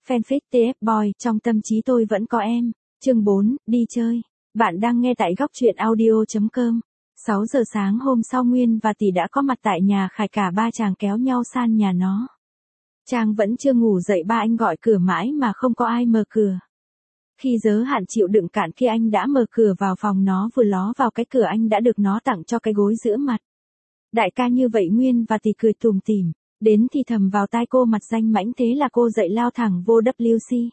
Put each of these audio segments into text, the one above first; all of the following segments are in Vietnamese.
Fanpage TF Boy, trong tâm trí tôi vẫn có em. Chương 4, đi chơi. Bạn đang nghe tại góc truyện audio.com. 6 giờ sáng hôm sau Nguyên và Tỷ đã có mặt tại nhà Khải, cả ba chàng kéo nhau san nhà nó. Trang vẫn chưa ngủ dậy, ba anh gọi cửa mãi mà không có ai mở cửa. Khi giới hạn chịu đựng cạn kia, anh đã mở cửa vào phòng nó, vừa ló vào cái cửa anh đã được nó tặng cho cái gối giữa mặt. Đại ca như vậy. Nguyên và Tỷ cười tủm tỉm. Đến thì thầm vào tai cô mặt danh mãnh, thế là cô dậy lao thẳng vô WC.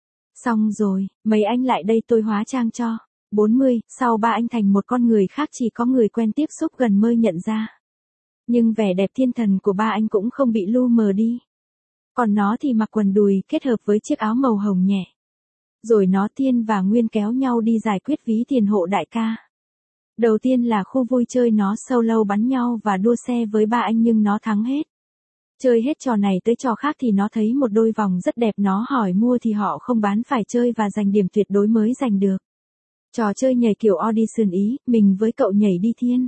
Xong rồi, mấy anh lại đây tôi hóa trang cho. 40, sau ba anh thành một con người khác, chỉ có người quen tiếp xúc gần mới nhận ra. Nhưng vẻ đẹp thiên thần của ba anh cũng không bị lu mờ đi. Còn nó thì mặc quần đùi kết hợp với chiếc áo màu hồng nhẹ. Rồi nó, Tiên và Nguyên kéo nhau đi giải quyết ví tiền hộ đại ca. Đầu tiên là khu vui chơi, nó solo bắn nhau và đua xe với ba anh nhưng nó thắng hết. Chơi hết trò này tới trò khác thì nó thấy một đôi vòng rất đẹp, nó hỏi mua thì họ không bán, phải chơi và giành điểm tuyệt đối mới giành được. Trò chơi nhảy kiểu audition ý, mình với cậu nhảy đi Thiên.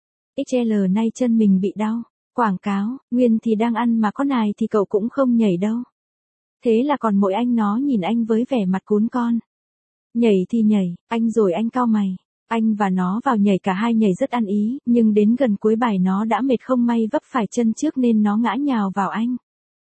XL nay chân mình bị đau. Quảng cáo, Nguyên thì đang ăn mà có nài thì cậu cũng không nhảy đâu. Thế là còn mỗi anh, nó nhìn anh với vẻ mặt cún con. Nhảy thì nhảy, anh rồi anh cau mày. Anh và nó vào nhảy, cả hai nhảy rất ăn ý, nhưng đến gần cuối bài nó đã mệt không may vấp phải chân trước nên nó ngã nhào vào anh.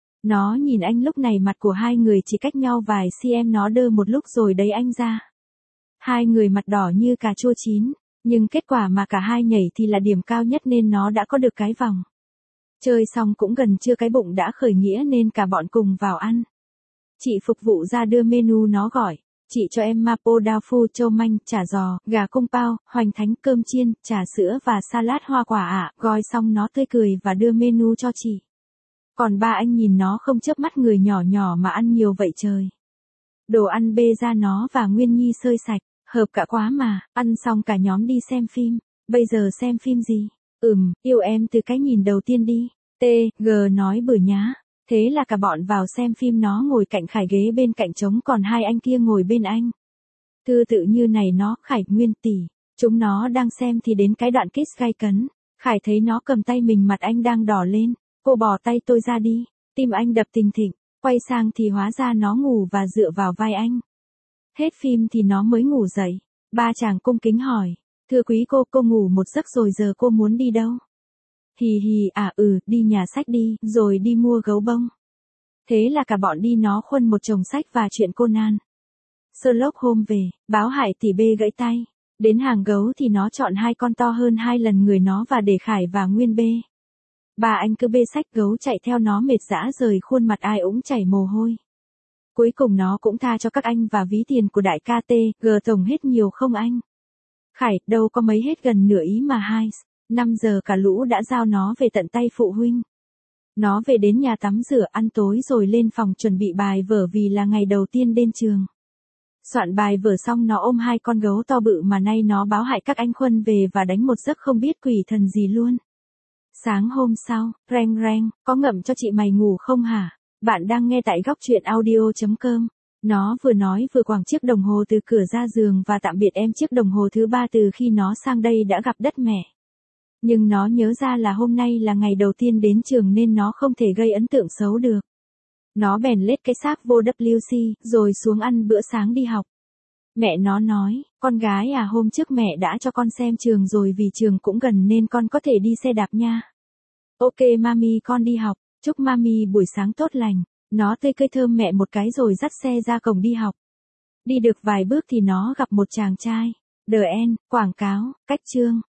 Nó nhìn anh, lúc này mặt của hai người chỉ cách nhau vài cm, nó đơ một lúc rồi đấy anh ra. Hai người mặt đỏ như cà chua chín, nhưng kết quả mà cả hai nhảy thì là điểm cao nhất nên nó đã có được cái vòng. Chơi xong cũng gần trưa, cái bụng đã khởi nghĩa nên cả bọn cùng vào ăn. Chị phục vụ ra đưa menu, nó gọi. Chị cho em mapo đao phu, châu manh, chả giò, gà cung pao, hoành thánh, cơm chiên, trà sữa và salad hoa quả ạ. Gói xong nó tươi cười và đưa menu cho chị. Còn ba anh nhìn nó không chớp mắt, người nhỏ nhỏ mà ăn nhiều vậy trời. Đồ ăn bê ra, nó và Nguyên Nhi sơi sạch, hợp cả quá mà. Ăn xong cả nhóm đi xem phim. Bây giờ xem phim gì? Yêu em từ cái nhìn đầu tiên đi. G nói bừa nhá. Thế là cả bọn vào xem phim, nó ngồi cạnh Khải, ghế bên cạnh trống, còn hai anh kia ngồi bên anh. Thư tự như này, nó, Khải, Nguyên, Tỷ. Chúng nó đang xem thì đến cái đoạn kiss gay cấn. Khải thấy nó cầm tay mình, mặt anh đang đỏ lên. Cô bỏ tay tôi ra đi. Tim anh đập thình thịch. Quay sang thì hóa ra nó ngủ và dựa vào vai anh. Hết phim thì nó mới ngủ dậy. Ba chàng cung kính hỏi. Thưa quý cô ngủ một giấc rồi, giờ cô muốn đi đâu? Hì hì, đi nhà sách đi, rồi đi mua gấu bông. Thế là cả bọn đi, nó khuân một chồng sách và chuyện Conan. Sherlock Holmes về, báo hại tỷ bê gãy tay. Đến hàng gấu thì nó chọn hai con to hơn 2 lần người nó và để Khải và Nguyên bê. Ba anh cứ bê sách, gấu chạy theo nó mệt dã rời, khuôn mặt ai cũng chảy mồ hôi. Cuối cùng nó cũng tha cho các anh và ví tiền của đại ca G tổng hết nhiều không anh? Khải, đâu có mấy, hết gần nửa ý mà 5 giờ cả lũ đã giao nó về tận tay phụ huynh. Nó về đến nhà tắm rửa, ăn tối rồi lên phòng chuẩn bị bài vở vì là ngày đầu tiên đến trường. Soạn bài vở xong nó ôm hai con gấu to bự mà nay nó báo hại các anh Khuân về và đánh một giấc không biết quỷ thần gì luôn. Sáng hôm sau, reng reng, có ngậm cho chị mày ngủ không hả? Bạn đang nghe tại góc truyện audio.com. Nó vừa nói vừa quàng chiếc đồng hồ từ cửa ra giường và tạm biệt em. Chiếc đồng hồ thứ 3 từ khi nó sang đây đã gặp đất mẹ. Nhưng nó nhớ ra là hôm nay là ngày đầu tiên đến trường nên nó không thể gây ấn tượng xấu được. Nó bèn lết cái xác vô WC, rồi xuống ăn bữa sáng đi học. Mẹ nó nói, con gái à, hôm trước mẹ đã cho con xem trường rồi, vì trường cũng gần nên con có thể đi xe đạp nha. Ok mami, con đi học, chúc mami buổi sáng tốt lành. Nó tươi cười thơm mẹ một cái rồi dắt xe ra cổng đi học. Đi được vài bước thì nó gặp một chàng trai. Quảng cáo, cách chương.